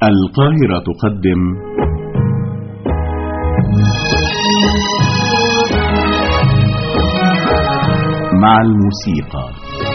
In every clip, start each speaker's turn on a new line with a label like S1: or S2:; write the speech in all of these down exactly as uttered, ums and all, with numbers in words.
S1: القاهرة تقدم مع الموسيقى.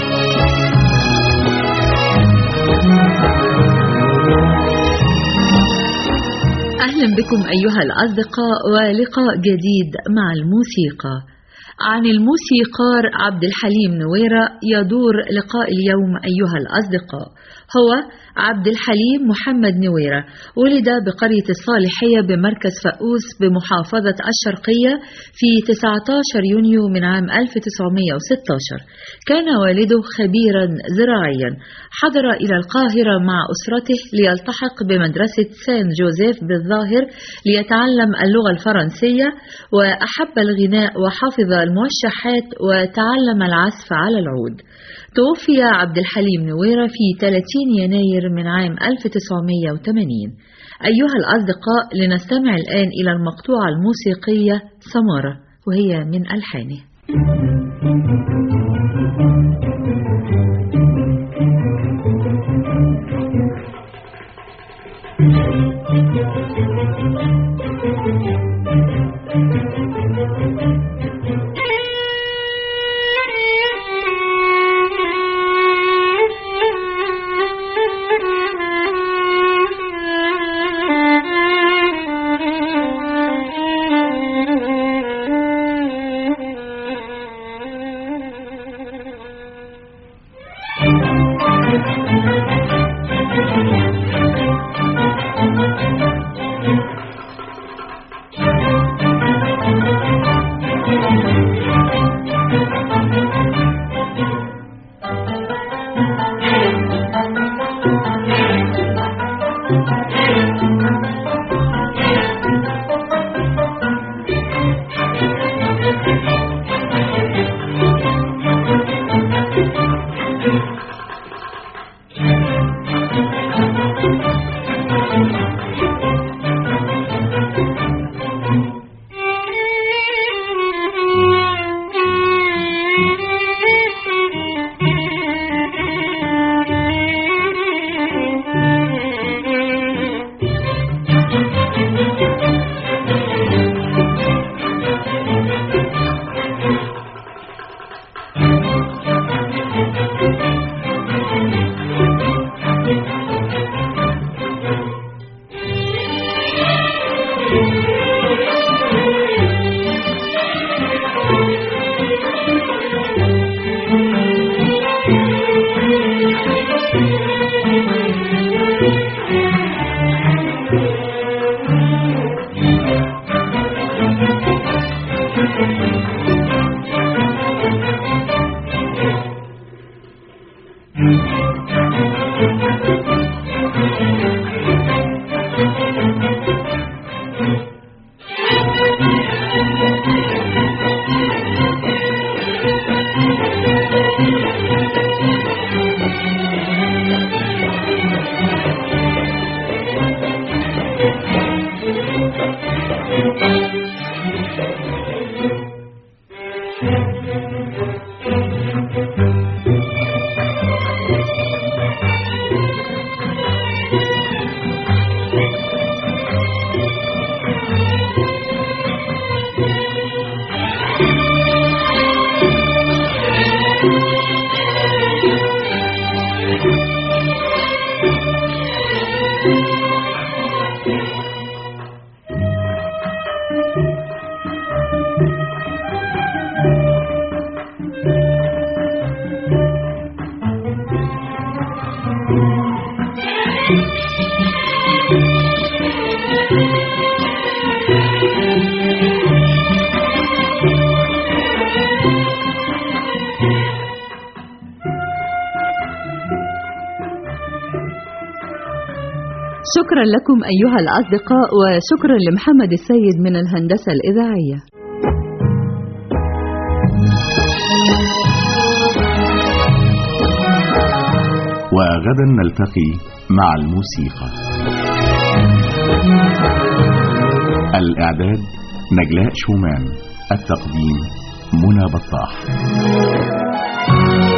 S2: أهلا بكم أيها الأصدقاء ولقاء جديد مع الموسيقى. عن الموسيقار عبد الحليم نويرة يدور لقاء اليوم أيها الأصدقاء. هو عبد الحليم محمد نويرة ولد بقرية الصالحية بمركز فؤوس بمحافظة الشرقية في تسعة عشر يونيو من عام ألف وتسعمائة وستة عشر. كان والده خبيرا زراعيا. حضر إلى القاهرة مع أسرته ليلتحق بمدرسة سان جوزيف بالظاهر ليتعلم اللغة الفرنسية، وأحب الغناء وحفظ الموشحات وتعلم العزف على العود. توفي عبد الحليم نويرة في ثلاثين يناير من عام ألف وتسعمائة وثمانين. أيها الأصدقاء، لنستمع الآن إلى المقطوعة الموسيقية سمارة وهي من ألحانه. شكرا لكم أيها الأصدقاء، وشكرا لمحمد السيد من الهندسة الإذاعية.
S1: وغدا نلتقي مع الموسيقى. الإعداد نجلاء شومان، التقديم منى بطاح.